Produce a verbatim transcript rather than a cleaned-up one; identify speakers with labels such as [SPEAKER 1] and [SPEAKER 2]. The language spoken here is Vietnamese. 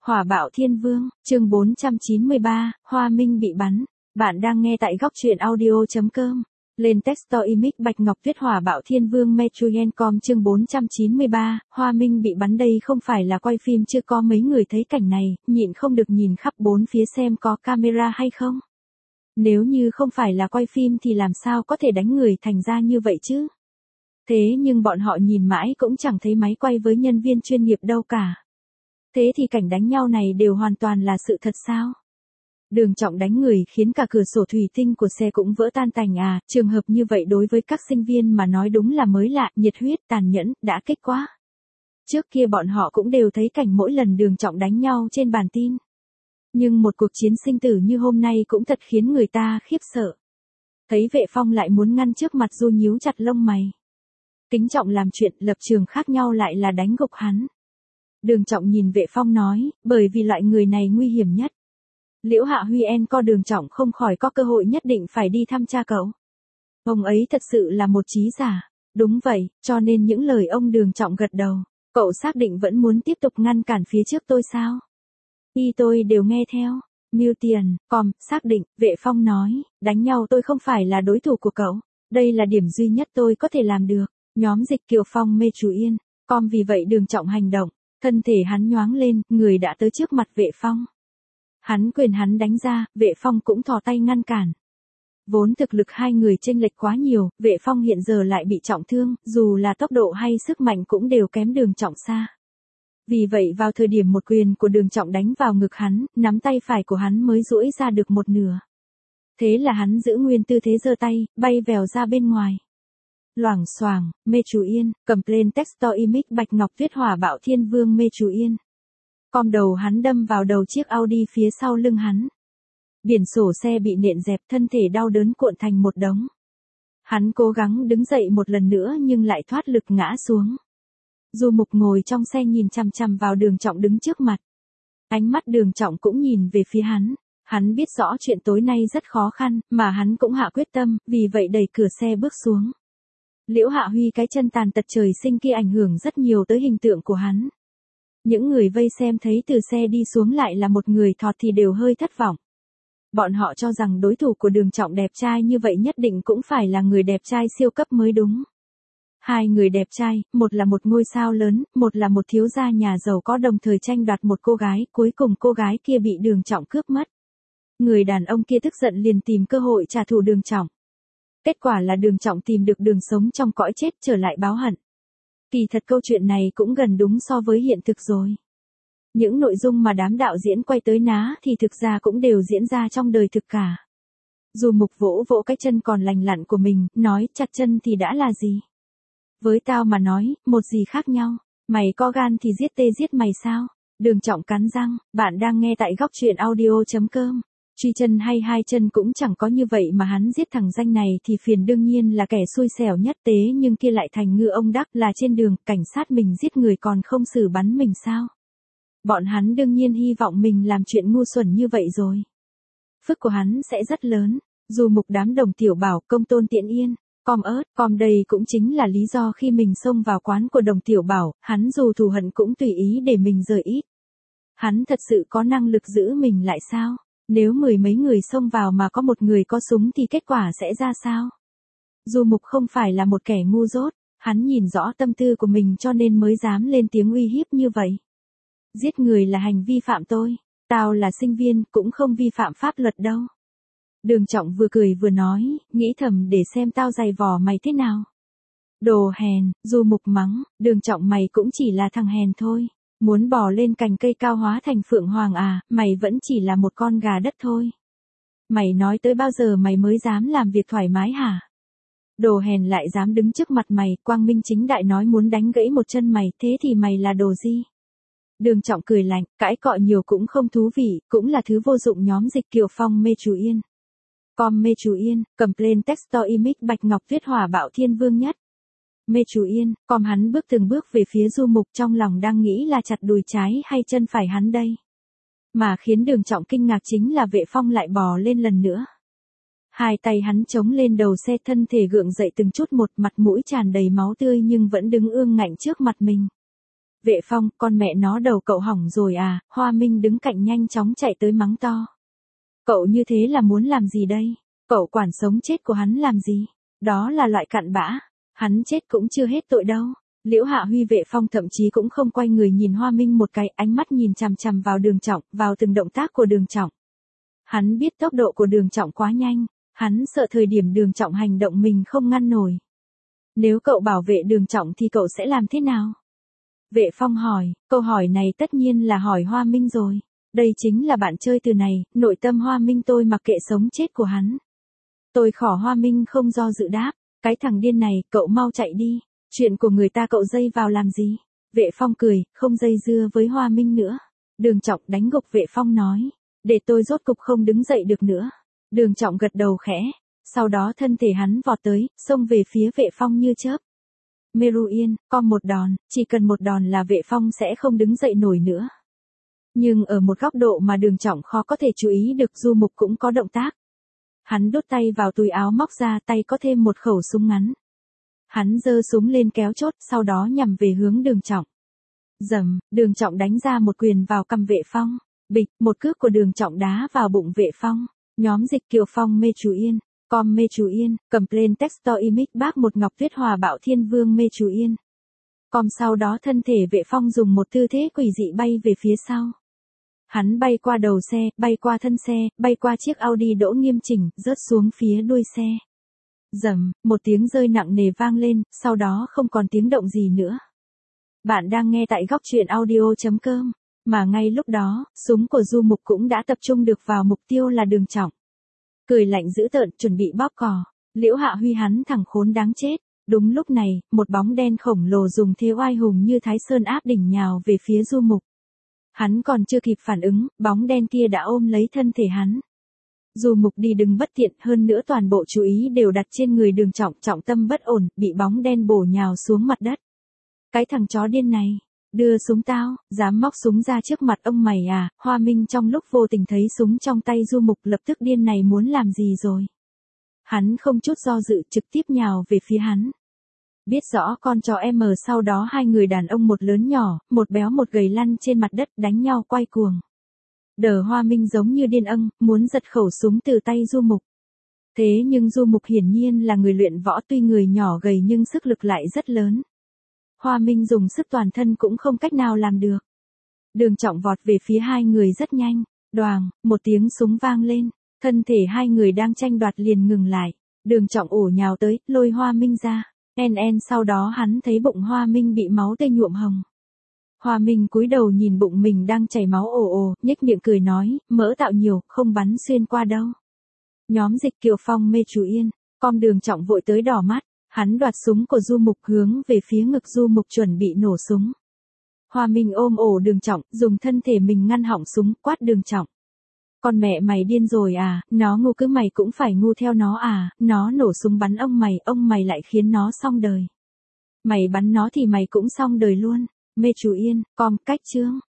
[SPEAKER 1] Hỏa bạo thiên vương, chương bốn trăm chín mươi ba, Hoa Minh bị bắn. Bạn đang nghe tại góc truyện audio chấm com. Lên Texto Image Bạch Ngọc Tuyết Hỏa bạo thiên vương Metroyen com chương bốn trăm chín mươi ba, Hoa Minh bị bắn. Đây không phải là quay phim, chưa có mấy người thấy cảnh này, nhịn không được nhìn khắp bốn phía xem có camera hay không. Nếu như không phải là quay phim thì làm sao có thể đánh người thành ra như vậy chứ? Thế nhưng bọn họ nhìn mãi cũng chẳng thấy máy quay với nhân viên chuyên nghiệp đâu cả. Thế thì cảnh đánh nhau này đều hoàn toàn là sự thật sao? Đường Trọng đánh người khiến cả cửa sổ thủy tinh của xe cũng vỡ tan tành à, trường hợp như vậy đối với các sinh viên mà nói đúng là mới lạ, nhiệt huyết, tàn nhẫn, đã kích quá. Trước kia bọn họ cũng đều thấy cảnh mỗi lần Đường Trọng đánh nhau trên bản tin. Nhưng một cuộc chiến sinh tử như hôm nay cũng thật khiến người ta khiếp sợ. Thấy Vệ Phong lại muốn ngăn trước mặt Du nhíu chặt lông mày. Kính Trọng làm chuyện, lập trường khác nhau lại là đánh gục hắn. Đường Trọng nhìn Vệ Phong nói, bởi vì loại người này nguy hiểm nhất. Liễu Hạ Huy en co Đường Trọng không khỏi có cơ hội nhất định phải đi thăm cha cậu. Ông ấy thật sự là một trí giả. Đúng vậy, cho nên những lời ông Đường Trọng gật đầu. Cậu xác định vẫn muốn tiếp tục ngăn cản phía trước tôi sao? Y tôi đều nghe theo. Mưu tiền, com, xác định, Vệ Phong nói, đánh nhau tôi không phải là đối thủ của cậu. Đây là điểm duy nhất tôi có thể làm được. Nhóm Dịch Kiều Phong mê chú yên, com vì vậy Đường Trọng hành động. Thân thể hắn nhoáng lên, người đã tới trước mặt Vệ Phong. Hắn quyền hắn đánh ra, Vệ Phong cũng thò tay ngăn cản. Vốn thực lực hai người chênh lệch quá nhiều, Vệ Phong hiện giờ lại bị trọng thương, dù là tốc độ hay sức mạnh cũng đều kém Đường Trọng xa. Vì vậy vào thời điểm một quyền của Đường Trọng đánh vào ngực hắn, nắm tay phải của hắn mới duỗi ra được một nửa. Thế là hắn giữ nguyên tư thế giơ tay, bay vèo ra bên ngoài. Loảng xoảng, mê chú yên, cầm lên Texto Image Bạch Ngọc Tuyết Hỏa bạo thiên vương mê chú yên. Com đầu hắn đâm vào đầu chiếc Audi phía sau lưng hắn. Biển sổ xe bị nện dẹp, thân thể đau đớn cuộn thành một đống. Hắn cố gắng đứng dậy một lần nữa nhưng lại thoát lực ngã xuống. Du Mục ngồi trong xe nhìn chằm chằm vào Đường Trọng đứng trước mặt. Ánh mắt Đường Trọng cũng nhìn về phía hắn. Hắn biết rõ chuyện tối nay rất khó khăn, mà hắn cũng hạ quyết tâm, vì vậy đẩy cửa xe bước xuống. Liễu Hạ Huy cái chân tàn tật trời sinh kia ảnh hưởng rất nhiều tới hình tượng của hắn. Những người vây xem thấy từ xe đi xuống lại là một người thọt thì đều hơi thất vọng. Bọn họ cho rằng đối thủ của Đường Trọng đẹp trai như vậy nhất định cũng phải là người đẹp trai siêu cấp mới đúng. Hai người đẹp trai, một là một ngôi sao lớn, một là một thiếu gia nhà giàu có đồng thời tranh đoạt một cô gái, cuối cùng cô gái kia bị Đường Trọng cướp mất. Người đàn ông kia tức giận liền tìm cơ hội trả thù Đường Trọng. Kết quả là Đường Trọng tìm được đường sống trong cõi chết trở lại báo hận. Kỳ thật câu chuyện này cũng gần đúng so với hiện thực rồi. Những nội dung mà đám đạo diễn quay tới ná thì thực ra cũng đều diễn ra trong đời thực cả. Dù Mục vỗ vỗ cái chân còn lành lặn của mình, nói chặt chân thì đã là gì? Với tao mà nói, một gì khác nhau, mày có gan thì giết tê giết mày sao? Đường Trọng cắn răng, bạn đang nghe tại góc truyện audio chấm com. Truy chân hay hai chân cũng chẳng có như vậy mà hắn giết thằng danh này thì phiền đương nhiên là kẻ xui xẻo nhất tế nhưng kia lại thành ngư ông đắc là trên đường cảnh sát mình giết người còn không xử bắn mình sao. Bọn hắn đương nhiên hy vọng mình làm chuyện ngu xuẩn như vậy rồi. Phước của hắn sẽ rất lớn, dù Mục đám đồng tiểu bảo công tôn tiện yên, com ớt, com đây cũng chính là lý do khi mình xông vào quán của đồng tiểu bảo, hắn dù thù hận cũng tùy ý để mình rời ít. Hắn thật sự có năng lực giữ mình lại sao? Nếu mười mấy người xông vào mà có một người có súng thì kết quả sẽ ra sao? Du Mục không phải là một kẻ ngu dốt, hắn nhìn rõ tâm tư của mình cho nên mới dám lên tiếng uy hiếp như vậy. Giết người là hành vi phạm tôi, tao là sinh viên cũng không vi phạm pháp luật đâu. Đường Trọng vừa cười vừa nói, nghĩ thầm để xem tao giày vò mày thế nào. Đồ hèn, Du Mục mắng, Đường Trọng mày cũng chỉ là thằng hèn thôi. Muốn bò lên cành cây cao hóa thành phượng hoàng à, mày vẫn chỉ là một con gà đất thôi. Mày nói tới bao giờ mày mới dám làm việc thoải mái hả? Đồ hèn lại dám đứng trước mặt mày, quang minh chính đại nói muốn đánh gãy một chân mày, thế thì mày là đồ gì? Đường Trọng cười lạnh, cãi cọ nhiều cũng không thú vị, cũng là thứ vô dụng. Nhóm Dịch Kiều Phong mê chú yên. Com mê chú yên, cầm lên Texto Image Bạch Ngọc Tuyết Hỏa bạo thiên vương nhất. Mê chú yên, com hắn bước từng bước về phía Du Mục trong lòng đang nghĩ là chặt đùi trái hay chân phải hắn đây. Mà khiến Đường Trọng kinh ngạc chính là Vệ Phong lại bò lên lần nữa. Hai tay hắn chống lên đầu xe, thân thể gượng dậy từng chút một, mặt mũi tràn đầy máu tươi nhưng vẫn đứng ương ngạnh trước mặt mình. Vệ Phong, con mẹ nó đầu cậu hỏng rồi à, Hoa Minh đứng cạnh nhanh chóng chạy tới mắng to. Cậu như thế là muốn làm gì đây? Cậu quản sống chết của hắn làm gì? Đó là loại cặn bã. Hắn chết cũng chưa hết tội đâu. Liễu Hạ Huy Vệ Phong thậm chí cũng không quay người nhìn Hoa Minh một cái, ánh mắt nhìn chằm chằm vào Đường Trọng, vào từng động tác của Đường Trọng. Hắn biết tốc độ của Đường Trọng quá nhanh, hắn sợ thời điểm Đường Trọng hành động mình không ngăn nổi. Nếu cậu bảo vệ Đường Trọng thì cậu sẽ làm thế nào? Vệ Phong hỏi, câu hỏi này tất nhiên là hỏi Hoa Minh rồi. Đây chính là bạn chơi từ này, nội tâm Hoa Minh tôi mặc kệ sống chết của hắn. Tôi khỏ Hoa Minh không do dự đáp, cái thằng điên này, cậu mau chạy đi, chuyện của người ta cậu dây vào làm gì? Vệ Phong cười, không dây dưa với Hoa Minh nữa. Đường Trọng đánh gục Vệ Phong nói, để tôi rốt cục không đứng dậy được nữa. Đường Trọng gật đầu khẽ, sau đó thân thể hắn vọt tới, xông về phía Vệ Phong như chớp. Meru Yên, con một đòn, chỉ cần một đòn là Vệ Phong sẽ không đứng dậy nổi nữa. Nhưng ở một góc độ mà Đường Trọng khó có thể chú ý được, Du Mục cũng có động tác. Hắn đút tay vào túi áo móc ra, tay có thêm một khẩu súng ngắn. Hắn giơ súng lên kéo chốt, sau đó nhằm về hướng Đường Trọng. Dầm, Đường Trọng đánh ra một quyền vào cằm Vệ Phong. Bịch, một cước của Đường Trọng đá vào bụng Vệ Phong. Nhóm dịch Kiều Phong mê chú Yên, com mê chú Yên, cầm plain texto image bác một Ngọc Tuyết Hòa Bạo Thiên Vương mê chú Yên. Com sau đó thân thể Vệ Phong dùng một tư thế quỷ dị bay về phía sau. Hắn bay qua đầu xe, bay qua thân xe, bay qua chiếc Audi đỗ nghiêm chỉnh, rớt xuống phía đuôi xe. Dầm, một tiếng rơi nặng nề vang lên, sau đó không còn tiếng động gì nữa. Bạn đang nghe tại góc truyện audio chấm com, mà ngay lúc đó, súng của Du Mục cũng đã tập trung được vào mục tiêu là Đường Trọng. Cười lạnh dữ tợn, chuẩn bị bóp cò. Liễu Hạ Huy hắn thằng khốn đáng chết. Đúng lúc này, một bóng đen khổng lồ dùng thế oai hùng như Thái Sơn áp đỉnh nhào về phía Du Mục. Hắn còn chưa kịp phản ứng, bóng đen kia đã ôm lấy thân thể hắn. Du Mục đi đứng bất tiện, hơn nữa toàn bộ chú ý đều đặt trên người Đường Trọng, trọng tâm bất ổn, bị bóng đen bổ nhào xuống mặt đất. Cái thằng chó điên này, đưa súng tao, dám móc súng ra trước mặt ông mày à? Hoa Minh trong lúc vô tình thấy súng trong tay Du Mục lập tức điên này muốn làm gì rồi. Hắn không chút do dự trực tiếp nhào về phía hắn. Biết rõ con chó em ở sau đó hai người đàn ông một lớn nhỏ, một béo một gầy lăn trên mặt đất đánh nhau quay cuồng. Đờ Hoa Minh giống như điên âng, muốn giật khẩu súng từ tay Du Mục. Thế nhưng Du Mục hiển nhiên là người luyện võ, tuy người nhỏ gầy nhưng sức lực lại rất lớn. Hoa Minh dùng sức toàn thân cũng không cách nào làm được. Đường Trọng vọt về phía hai người rất nhanh, đoàng, một tiếng súng vang lên, thân thể hai người đang tranh đoạt liền ngừng lại. Đường Trọng ổ nhào tới, lôi Hoa Minh ra. En en sau đó hắn thấy bụng Hoa Minh bị máu tươi nhuộm hồng. Hoa Minh cúi đầu nhìn bụng mình đang chảy máu ồ ồ, nhếch miệng cười nói, mỡ tạo nhiều, không bắn xuyên qua đâu. Nhóm dịch Kiều Phong mê chú Yên, com Đường Trọng vội tới đỏ mắt, hắn đoạt súng của Du Mục hướng về phía ngực Du Mục chuẩn bị nổ súng. Hoa Minh ôm ổ Đường Trọng, dùng thân thể mình ngăn họng súng, quát Đường Trọng. Con mẹ mày điên rồi à, nó ngu cứ mày cũng phải ngu theo nó à, nó nổ súng bắn ông mày, ông mày lại khiến nó xong đời. Mày bắn nó thì mày cũng xong đời luôn. Mê chú Yên, com cách chương.